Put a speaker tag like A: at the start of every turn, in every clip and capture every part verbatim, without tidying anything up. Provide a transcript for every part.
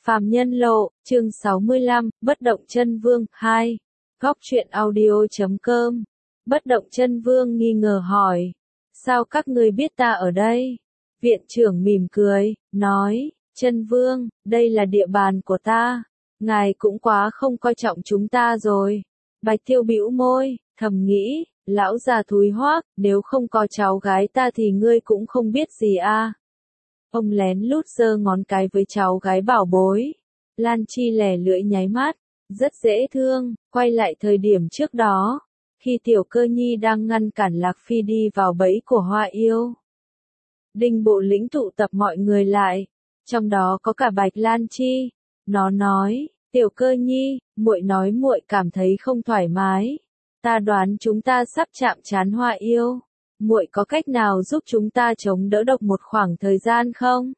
A: Phàm Nhân Lộ, chương sáu mươi lăm, Bất Động Chân Vương, hai. Góc truyện audio chấm com. Bất Động Chân Vương nghi ngờ hỏi. Sao các ngươi biết ta ở đây? Viện trưởng mỉm cười, nói, Chân Vương, đây là địa bàn của ta. Ngài cũng quá không coi trọng chúng ta rồi. Bạch Tiêu bĩu môi, thầm nghĩ, lão già thúi hoác, nếu không có cháu gái ta thì ngươi cũng không biết gì a. Ông lén lút giơ ngón cái với cháu gái bảo bối. Lan Chi lẻ lưỡi nháy mắt, rất dễ thương, quay lại thời điểm trước đó, khi Tiểu Cơ Nhi đang ngăn cản Lạc Phi đi vào bẫy của Hoa Yêu. Đinh Bộ Lĩnh tụ tập mọi người lại, trong đó có cả Bạch Lan Chi. Nó nói, Tiểu Cơ Nhi, muội nói muội cảm thấy không thoải mái. Ta đoán chúng ta sắp chạm trán Hoa Yêu. Muội có cách nào giúp chúng ta chống đỡ độc một khoảng thời gian không?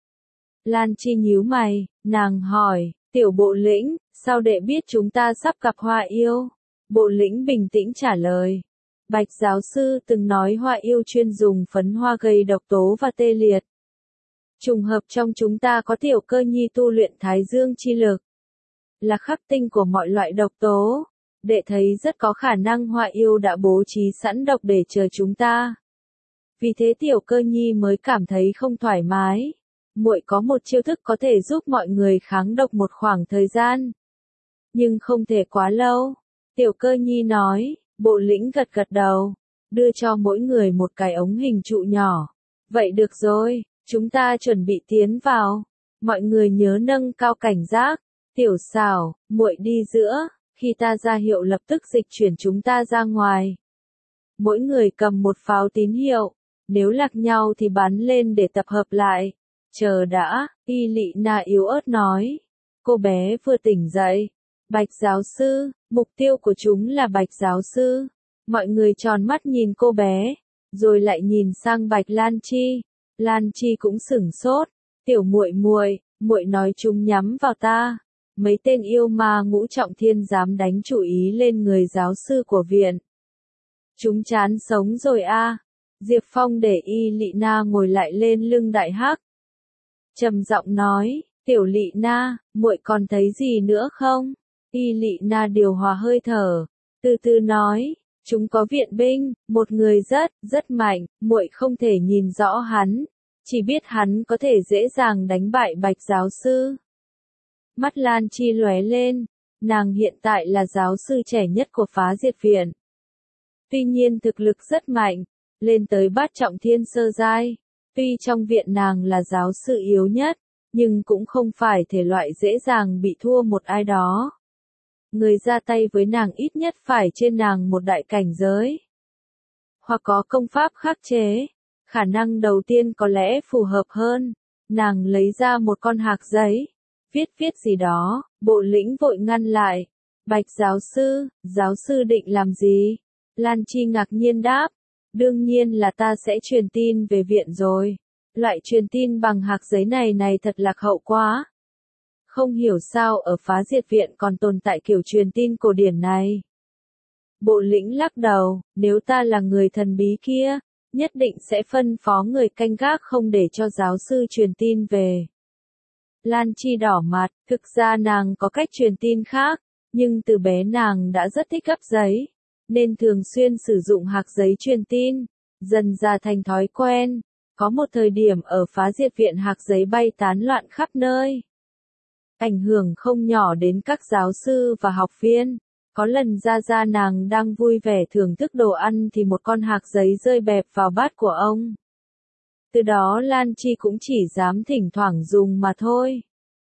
A: Lan Chi nhíu mày, nàng hỏi, Tiểu Bộ Lĩnh, sao đệ biết chúng ta sắp gặp Hoa Yêu? Bộ Lĩnh bình tĩnh trả lời. Bạch giáo sư từng nói Hoa Yêu chuyên dùng phấn hoa gây độc tố và tê liệt. Trùng hợp trong chúng ta có Tiểu Cơ Nhi tu luyện Thái Dương chi lực. Là khắc tinh của mọi loại độc tố. Đệ thấy rất có khả năng Hoa Yêu đã bố trí sẵn độc để chờ chúng ta. Vì thế Tiểu Cơ Nhi mới cảm thấy không thoải mái. Muội có một chiêu thức có thể giúp mọi người kháng độc một khoảng thời gian. Nhưng không thể quá lâu. Tiểu Cơ Nhi nói, Bộ Lĩnh gật gật đầu, đưa cho mỗi người một cái ống hình trụ nhỏ. Vậy được rồi, chúng ta chuẩn bị tiến vào. Mọi người nhớ nâng cao cảnh giác. Tiểu Xảo, muội đi giữa. Khi ta ra hiệu lập tức dịch chuyển chúng ta ra ngoài. Mỗi người cầm một pháo tín hiệu, nếu lạc nhau thì bắn lên để tập hợp lại. Chờ đã, Y Lị Na yếu ớt nói. Cô bé vừa tỉnh dậy. Bạch giáo sư, mục tiêu của chúng là Bạch giáo sư. Mọi người tròn mắt nhìn cô bé, rồi lại nhìn sang Bạch Lan Chi. Lan Chi cũng sửng sốt. Tiểu muội muội, muội nói chúng nhắm vào ta. Mấy tên yêu ma ngũ trọng thiên dám đánh chủ ý lên người giáo sư của viện. Chúng chán sống rồi a. Diệp Phong để Y Lị Na ngồi lại lên lưng Đại Hắc. Trầm giọng nói, Tiểu Lị Na, muội còn thấy gì nữa không? Y Lị Na điều hòa hơi thở, từ từ nói, chúng có viện binh, một người rất, rất mạnh, muội không thể nhìn rõ hắn, chỉ biết hắn có thể dễ dàng đánh bại Bạch giáo sư. Mắt Lan Chi lóe lên, nàng hiện tại là giáo sư trẻ nhất của Phá Diệt Viện. Tuy nhiên thực lực rất mạnh, lên tới bát trọng thiên sơ giai. Tuy trong viện nàng là giáo sư yếu nhất, nhưng cũng không phải thể loại dễ dàng bị thua một ai đó. Người ra tay với nàng ít nhất phải trên nàng một đại cảnh giới. Hoặc có công pháp khắc chế. Khả năng đầu tiên có lẽ phù hợp hơn. Nàng lấy ra một con hạc giấy. Viết viết gì đó, Bộ Lĩnh vội ngăn lại. Bạch giáo sư, giáo sư định làm gì? Lan Chi ngạc nhiên đáp. Đương nhiên là ta sẽ truyền tin về viện rồi. Loại truyền tin bằng hạc giấy này này thật lạc hậu quá. Không hiểu sao ở Phá Diệt Viện còn tồn tại kiểu truyền tin cổ điển này. Bộ Lĩnh lắc đầu, nếu ta là người thần bí kia, nhất định sẽ phân phó người canh gác không để cho giáo sư truyền tin về. Lan Chi đỏ mặt, thực ra nàng có cách truyền tin khác, nhưng từ bé nàng đã rất thích gấp giấy, nên thường xuyên sử dụng hạc giấy truyền tin, dần ra thành thói quen. Có một thời điểm ở Phá Diệt Viện hạc giấy bay tán loạn khắp nơi. Ảnh hưởng không nhỏ đến các giáo sư và học viên. Có lần Gia Gia nàng đang vui vẻ thưởng thức đồ ăn thì một con hạc giấy rơi bẹp vào bát của ông. Từ đó Lan Chi cũng chỉ dám thỉnh thoảng dùng mà thôi.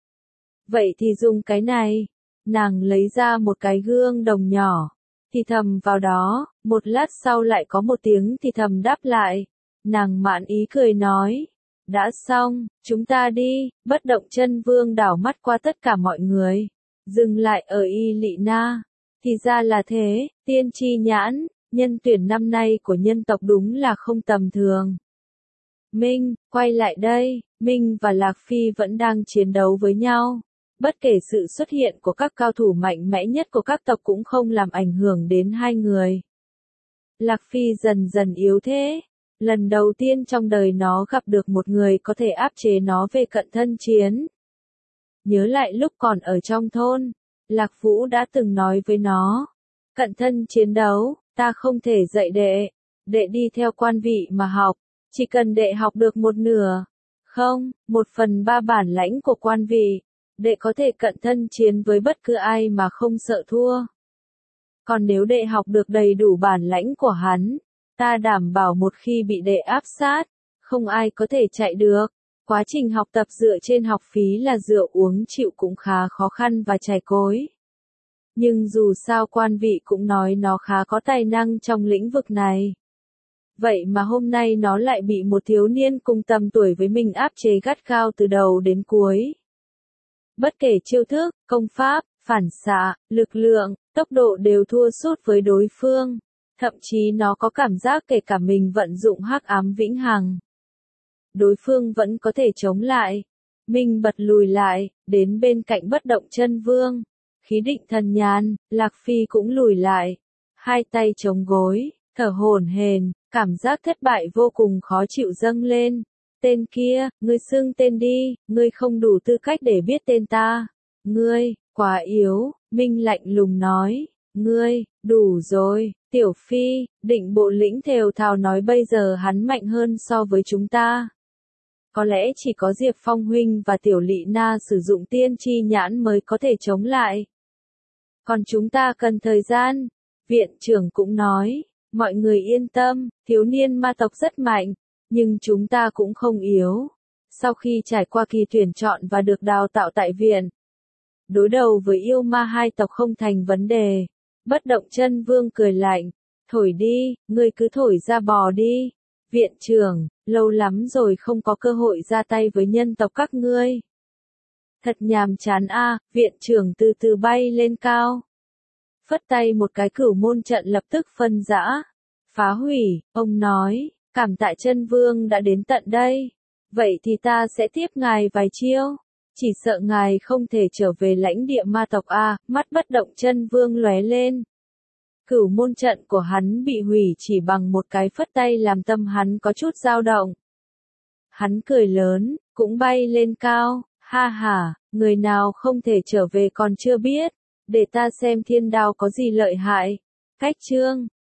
A: Vậy thì dùng cái này. Nàng lấy ra một cái gương đồng nhỏ. Thì thầm vào đó, một lát sau lại có một tiếng thì thầm đáp lại. Nàng mạn ý cười nói. Đã xong, chúng ta đi. Bất Động Chân Vương đảo mắt qua tất cả mọi người. Dừng lại ở Y Lị Na. Thì ra là thế, tiên tri nhãn, nhân tuyển năm nay của nhân tộc đúng là không tầm thường. Minh, quay lại đây, Minh và Lạc Phi vẫn đang chiến đấu với nhau. Bất kể sự xuất hiện của các cao thủ mạnh mẽ nhất của các tộc cũng không làm ảnh hưởng đến hai người. Lạc Phi dần dần yếu thế. Lần đầu tiên trong đời nó gặp được một người có thể áp chế nó về cận thân chiến. Nhớ lại lúc còn ở trong thôn, Lạc Vũ đã từng nói với nó, cận thân chiến đấu, ta không thể dạy đệ, đệ đi theo quan vị mà học, chỉ cần đệ học được một nửa, không, một phần ba bản lãnh của quan vị, đệ có thể cận thân chiến với bất cứ ai mà không sợ thua. Còn nếu đệ học được đầy đủ bản lãnh của hắn, ta đảm bảo một khi bị đệ áp sát, không ai có thể chạy được. Quá trình học tập dựa trên học phí là dựa uống chịu cũng khá khó khăn và chảy cối. Nhưng dù sao quan vị cũng nói nó khá có tài năng trong lĩnh vực này. Vậy mà hôm nay nó lại bị một thiếu niên cùng tầm tuổi với mình áp chế gắt gao từ đầu đến cuối. Bất kể chiêu thức, công pháp, phản xạ, lực lượng, tốc độ đều thua sút với đối phương. Thậm chí nó có cảm giác kể cả mình vận dụng hắc ám vĩnh hằng, đối phương vẫn có thể chống lại. Mình bật lùi lại, đến bên cạnh bất động chân vương. Khí định thần nhàn, Lạc Phi cũng lùi lại. Hai tay chống gối, thở hổn hển, cảm giác thất bại vô cùng khó chịu dâng lên. Tên kia, ngươi xưng tên đi, ngươi không đủ tư cách để biết tên ta. Ngươi, quá yếu, Minh lạnh lùng nói. Ngươi, đủ rồi, Tiểu Phi, định bộ lĩnh thều thào nói bây giờ hắn mạnh hơn so với chúng ta. Có lẽ chỉ có Diệp Phong huynh và Tiểu Lị Na sử dụng tiên chi nhãn mới có thể chống lại. Còn chúng ta cần thời gian. Viện trưởng cũng nói, mọi người yên tâm, thiếu niên ma tộc rất mạnh, nhưng chúng ta cũng không yếu. Sau khi trải qua kỳ tuyển chọn và được đào tạo tại viện, đối đầu với yêu ma hai tộc không thành vấn đề. Bất động chân vương cười lạnh, thổi đi, ngươi cứ thổi ra bò đi. Viện trưởng, lâu lắm rồi không có cơ hội ra tay với nhân tộc các ngươi. Thật nhàm chán a, viện trưởng từ từ bay lên cao. Phất tay một cái cửu môn trận lập tức phân rã. Phá hủy, ông nói, cảm tạ chân vương đã đến tận đây. Vậy thì ta sẽ tiếp ngài vài chiêu. Chỉ sợ ngài không thể trở về lãnh địa ma tộc a, mắt bất động chân vương lóe lên. Cửu môn trận của hắn bị hủy chỉ bằng một cái phất tay làm tâm hắn có chút dao động. Hắn cười lớn, cũng bay lên cao, ha ha, người nào không thể trở về còn chưa biết, để ta xem thiên đao có gì lợi hại. Cách chương